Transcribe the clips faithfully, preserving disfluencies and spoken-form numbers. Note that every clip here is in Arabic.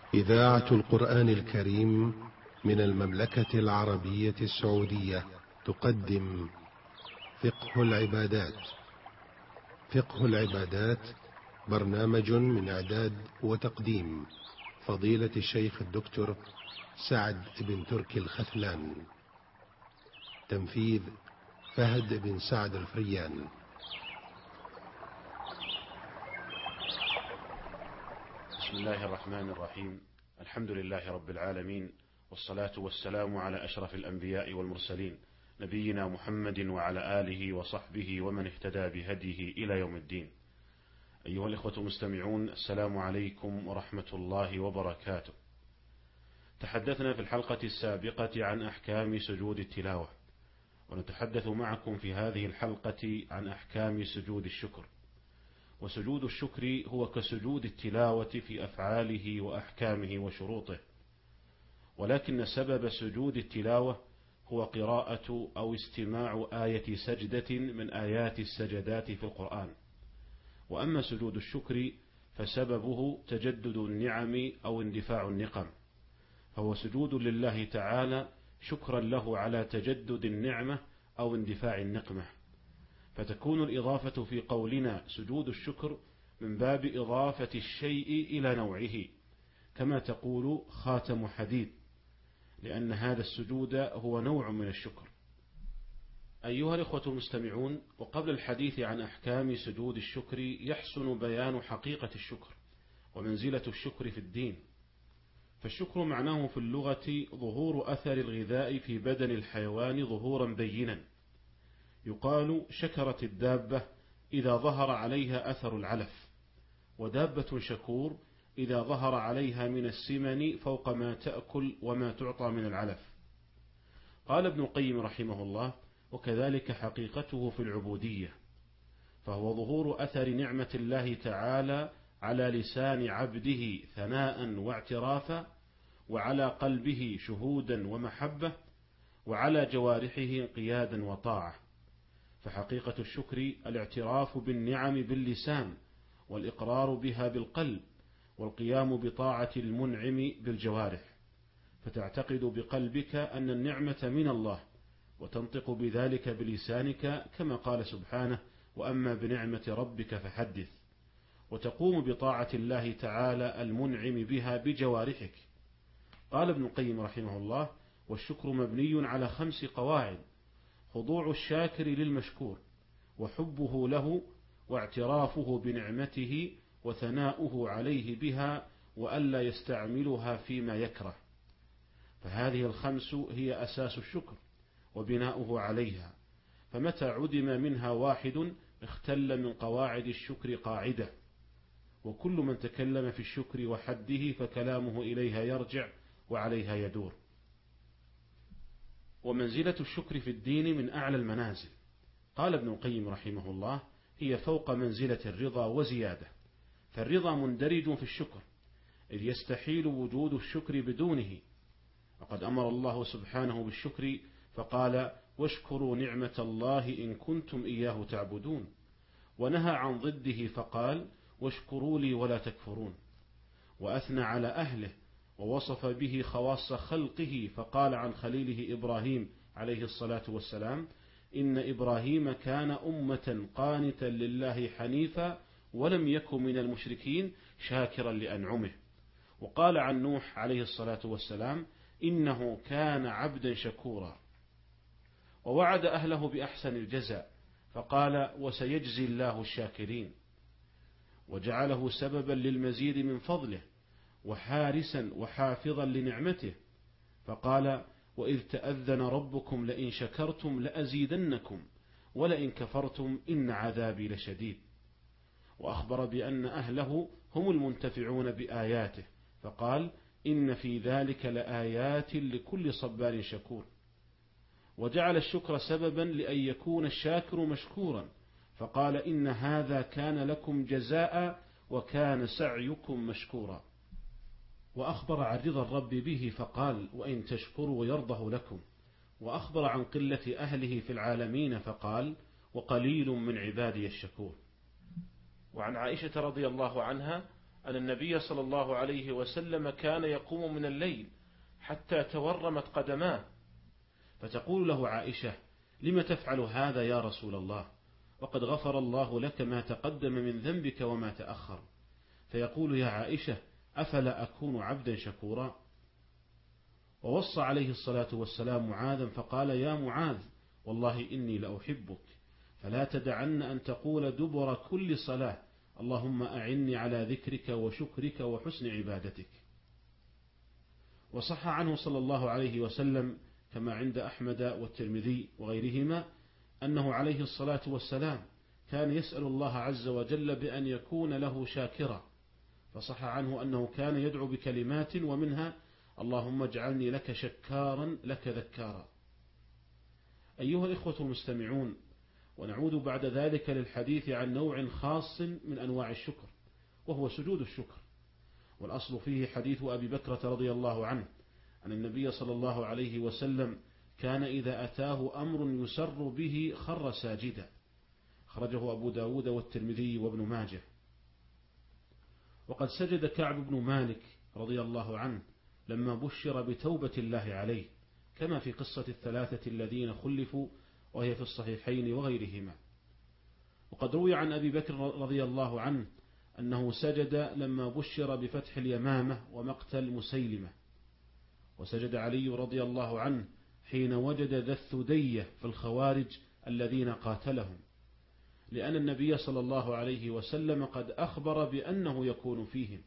إذاعة القرآن الكريم من المملكة العربية السعودية تقدم فقه العبادات. فقه العبادات برنامج من إعداد وتقديم فضيلة الشيخ الدكتور سعد بن تركي الختلان. تنفيذ فهد بن سعد الفريان. بسم الله الرحمن الرحيم. الحمد لله رب العالمين، والصلاة والسلام على أشرف الأنبياء والمرسلين، نبينا محمد وعلى آله وصحبه ومن اهتدى بهديه إلى يوم الدين. أيها الإخوة المستمعون، السلام عليكم ورحمة الله وبركاته. تحدثنا في الحلقة السابقة عن أحكام سجود التلاوة، ونتحدث معكم في هذه الحلقة عن أحكام سجود الشكر. وسجود الشكر هو كسجود التلاوة في أفعاله وأحكامه وشروطه، ولكن سبب سجود التلاوة هو قراءة أو استماع آية سجدة من آيات السجدات في القرآن. وأما سجود الشكر فسببه تجدد النعم أو اندفاع النقم، فهو سجود لله تعالى شكرا له على تجدد النعمة أو اندفاع النقمة. فتكون الإضافة في قولنا سجود الشكر من باب إضافة الشيء إلى نوعه، كما تقول خاتم حديد، لأن هذا السجود هو نوع من الشكر. أيها الإخوة المستمعون، وقبل الحديث عن أحكام سجود الشكر يحسن بيان حقيقة الشكر ومنزلة الشكر في الدين. فالشكر معناه في اللغة ظهور أثر الغذاء في بدن الحيوان ظهورا بينا. يقال شكرت الدابة إذا ظهر عليها أثر العلف، ودابة شكور إذا ظهر عليها من السمن فوق ما تأكل وما تعطى من العلف. قال ابن القيم رحمه الله: وكذلك حقيقته في العبودية، فهو ظهور أثر نعمة الله تعالى على لسان عبده ثناء واعترافا، وعلى قلبه شهودا ومحبة، وعلى جوارحه انقيادا وطاعة. فحقيقة الشكر الاعتراف بالنعم باللسان، والإقرار بها بالقلب، والقيام بطاعة المنعم بالجوارح. فتعتقد بقلبك أن النعمة من الله، وتنطق بذلك بلسانك كما قال سبحانه: وأما بنعمة ربك فحدث. وتقوم بطاعة الله تعالى المنعم بها بجوارحك. قال ابن القيم رحمه الله: والشكر مبني على خمس قواعد: خضوع الشاكر للمشكور، وحبه له، واعترافه بنعمته، وثناؤه عليه بها، وألا يستعملها فيما يكره. فهذه الخمس هي أساس الشكر وبناؤه عليها، فمتى عدم منها واحد اختل من قواعد الشكر قاعدة. وكل من تكلم في الشكر وحده فكلامه إليها يرجع وعليها يدور. ومنزلة الشكر في الدين من أعلى المنازل. قال ابن القيم رحمه الله: هي فوق منزلة الرضا وزيادة. فالرضا مندرج في الشكر، إذ يستحيل وجود الشكر بدونه. وقد أمر الله سبحانه بالشكر فقال: واشكروا نعمة الله إن كنتم إياه تعبدون. ونهى عن ضده فقال: واشكروا لي ولا تكفرون. وأثنى على أهله ووصف به خواص خلقه فقال عن خليله إبراهيم عليه الصلاة والسلام: إن إبراهيم كان أمة قانتا لله حنيفا ولم يكن من المشركين شاكرا لأنعمه. وقال عن نوح عليه الصلاة والسلام: إنه كان عبدا شكورا. ووعد أهله بأحسن الجزاء فقال: وسيجزي الله الشاكرين. وجعله سببا للمزيد من فضله، وحارسا وحافظا لنعمته، فقال: وإذ تأذن ربكم لئن شكرتم لأزيدنكم ولئن كفرتم إن عذابي لشديد. وأخبر بأن أهله هم المنتفعون بآياته، فقال: إن في ذلك لآيات لكل صبار شكور. وجعل الشكر سببا لأن يكون الشاكر مشكورا، فقال: إن هذا كان لكم جزاء وكان سعيكم مشكورا. وأخبر عن رضا الرب به فقال: وإن تشكروا يرضه لكم. وأخبر عن قلة أهله في العالمين فقال: وقليل من عبادي الشكور. وعن عائشة رضي الله عنها أن النبي صلى الله عليه وسلم كان يقوم من الليل حتى تورمت قدماه، فتقول له عائشة: لم تفعل هذا يا رسول الله؟ وقد غفر الله لك ما تقدم من ذنبك وما تأخر. فيقول: يا عائشة، أفلا أكون عبدا شكورا؟ ووصى عليه الصلاة والسلام معاذا فقال: يا معاذ، والله إني لأحبك، فلا تدعن أن تقول دبر كل صلاة: اللهم أعني على ذكرك وشكرك وحسن عبادتك. وصح عنه صلى الله عليه وسلم كما عند أحمد والترمذي وغيرهما أنه عليه الصلاة والسلام كان يسأل الله عز وجل بأن يكون له شاكرا، فصح عنه أنه كان يدعو بكلمات ومنها: اللهم اجعلني لك شكارا لك ذكارا. أيها الإخوة المستمعون، ونعود بعد ذلك للحديث عن نوع خاص من أنواع الشكر، وهو سجود الشكر. والأصل فيه حديث أبي بكرة رضي الله عنه أن النبي صلى الله عليه وسلم كان إذا أتاه أمر يسر به خر ساجدا، خرجه أبو داود والترمذي وابن ماجه. وقد سجد كعب بن مالك رضي الله عنه لما بشر بتوبة الله عليه، كما في قصة الثلاثة الذين خلفوا وهي في الصحيحين وغيرهما. وقد روي عن أبي بكر رضي الله عنه أنه سجد لما بشر بفتح اليمامة ومقتل مسيلمة. وسجد علي رضي الله عنه حين وجد ذا الثدية في الخوارج الذين قاتلهم، لأن النبي صلى الله عليه وسلم قد أخبر بأنه يكون فيهم.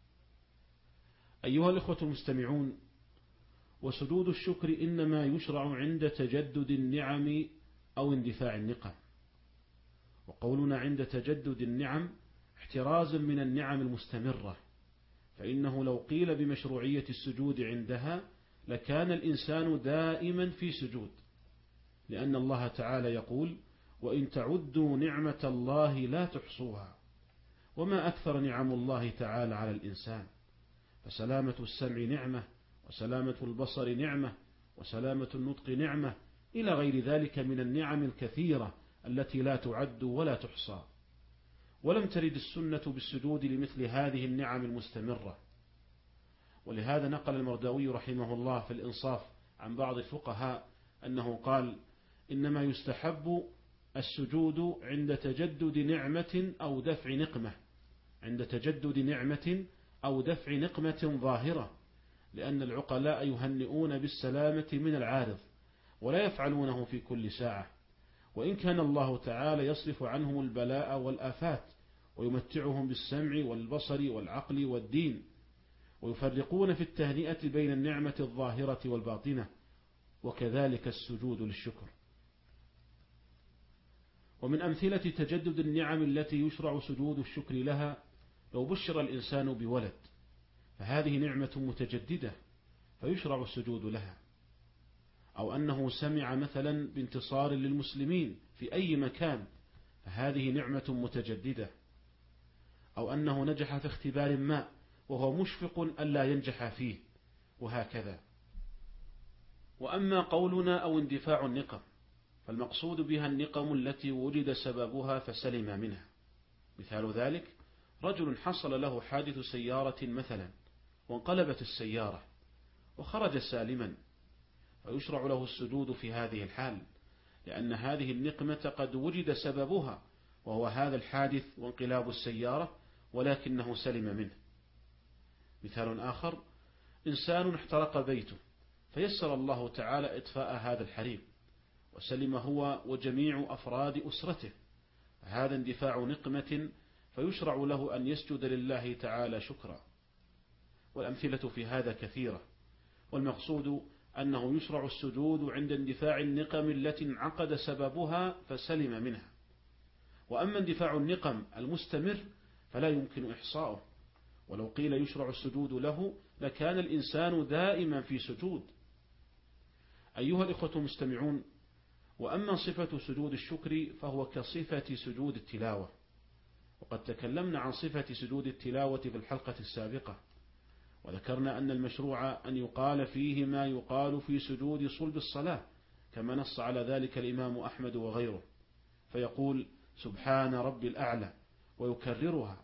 أيها الإخوة المستمعون، وسجود الشكر إنما يشرع عند تجدد النعم أو اندفاع النقم. وقولنا عند تجدد النعم احتراز من النعم المستمرة، فإنه لو قيل بمشروعية السجود عندها لكان الإنسان دائما في سجود، لأن الله تعالى يقول: وإن تعدوا نعمة الله لا تحصوها. وما أكثر نعم الله تعالى على الإنسان، فسلامة السمع نعمة، وسلامة البصر نعمة، وسلامة النطق نعمة، إلى غير ذلك من النعم الكثيرة التي لا تعد ولا تحصى. ولم ترد السنة بالسجود لمثل هذه النعم المستمرة. ولهذا نقل المرداوي رحمه الله في الإنصاف عن بعض الفقهاء أنه قال: إنما يستحب السجود عند تجدد نعمة أو دفع نقمة، عند تجدد نعمة أو دفع نقمة ظاهرة، لأن العقلاء يهنئون بالسلامة من العارض ولا يفعلونه في كل ساعة، وإن كان الله تعالى يصرف عنهم البلاء والآفات ويمتعهم بالسمع والبصر والعقل والدين، ويفرقون في التهنئة بين النعمة الظاهرة والباطنة، وكذلك السجود للشكر. ومن أمثلة تجدد النعم التي يشرع سجود الشكر لها لو بشر الإنسان بولد، فهذه نعمة متجددة فيشرع السجود لها، أو أنه سمع مثلا بانتصار للمسلمين في أي مكان، فهذه نعمة متجددة، أو أنه نجح في اختبار ما وهو مشفق ألا ينجح فيه، وهكذا. وأما قولنا أو اندفاع النقم فالمقصود بها النقم التي وجد سببها فسلم منها. مثال ذلك: رجل حصل له حادث سيارة مثلا وانقلبت السيارة وخرج سالما، فيشرع له السجود في هذه الحال، لأن هذه النقمة قد وجد سببها وهو هذا الحادث وانقلاب السيارة، ولكنه سلم منه. مثال آخر: إنسان احترق بيته فيسر الله تعالى إطفاء هذا الحريق وسلم هو وجميع أفراد أسرته، هذا اندفاع نقمة فيشرع له أن يسجد لله تعالى شكرا. والأمثلة في هذا كثيرة، والمقصود أنه يشرع السجود عند اندفاع النقم التي انعقد سببها فسلم منها. وأما اندفاع النقم المستمر فلا يمكن إحصاؤه، ولو قيل يشرع السجود له لكان الإنسان دائما في سجود. أيها الإخوة المستمعون، وأما صفة سجود الشكر فهو كصفة سجود التلاوة، وقد تكلمنا عن صفة سجود التلاوة في الحلقة السابقة، وذكرنا أن المشروع أن يقال فيه ما يقال في سجود صلب الصلاة، كما نص على ذلك الإمام أحمد وغيره، فيقول: سبحان رب الأعلى، ويكررها،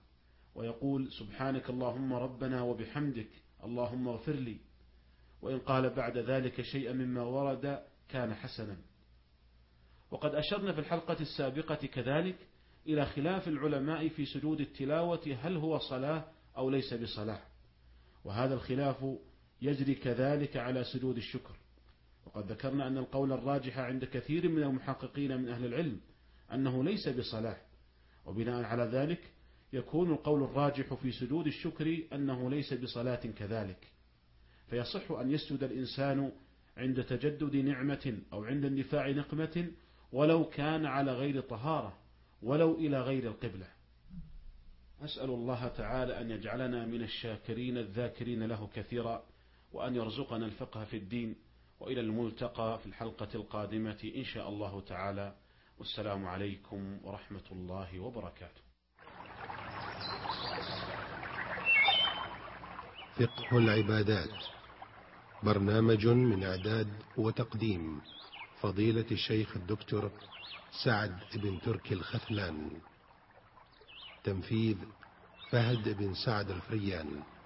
ويقول سبحانك اللهم ربنا وبحمدك اللهم اغفر لي، وإن قال بعد ذلك شيئا مما ورد كان حسنا. وقد أشرنا في الحلقة السابقة كذلك إلى خلاف العلماء في سجود التلاوة، هل هو صلاة أو ليس بصلاة، وهذا الخلاف يجري كذلك على سجود الشكر. وقد ذكرنا أن القول الراجح عند كثير من المحققين من أهل العلم أنه ليس بصلاة، وبناء على ذلك يكون القول الراجح في سجود الشكر أنه ليس بصلاة كذلك. فيصح أن يسجد الإنسان عند تجدد نعمة أو عند اندفاع نقمة ولو كان على غير طهارة ولو إلى غير القبلة. أسأل الله تعالى أن يجعلنا من الشاكرين الذاكرين له كثيرا، وأن يرزقنا الفقه في الدين. وإلى الملتقى في الحلقة القادمة إن شاء الله تعالى، والسلام عليكم ورحمة الله وبركاته. فقه العبادات، برنامج من إعداد وتقديم فضيلة الشيخ الدكتور سعد بن تركي الخثلان، تنفيذ فهد بن سعد الفريان.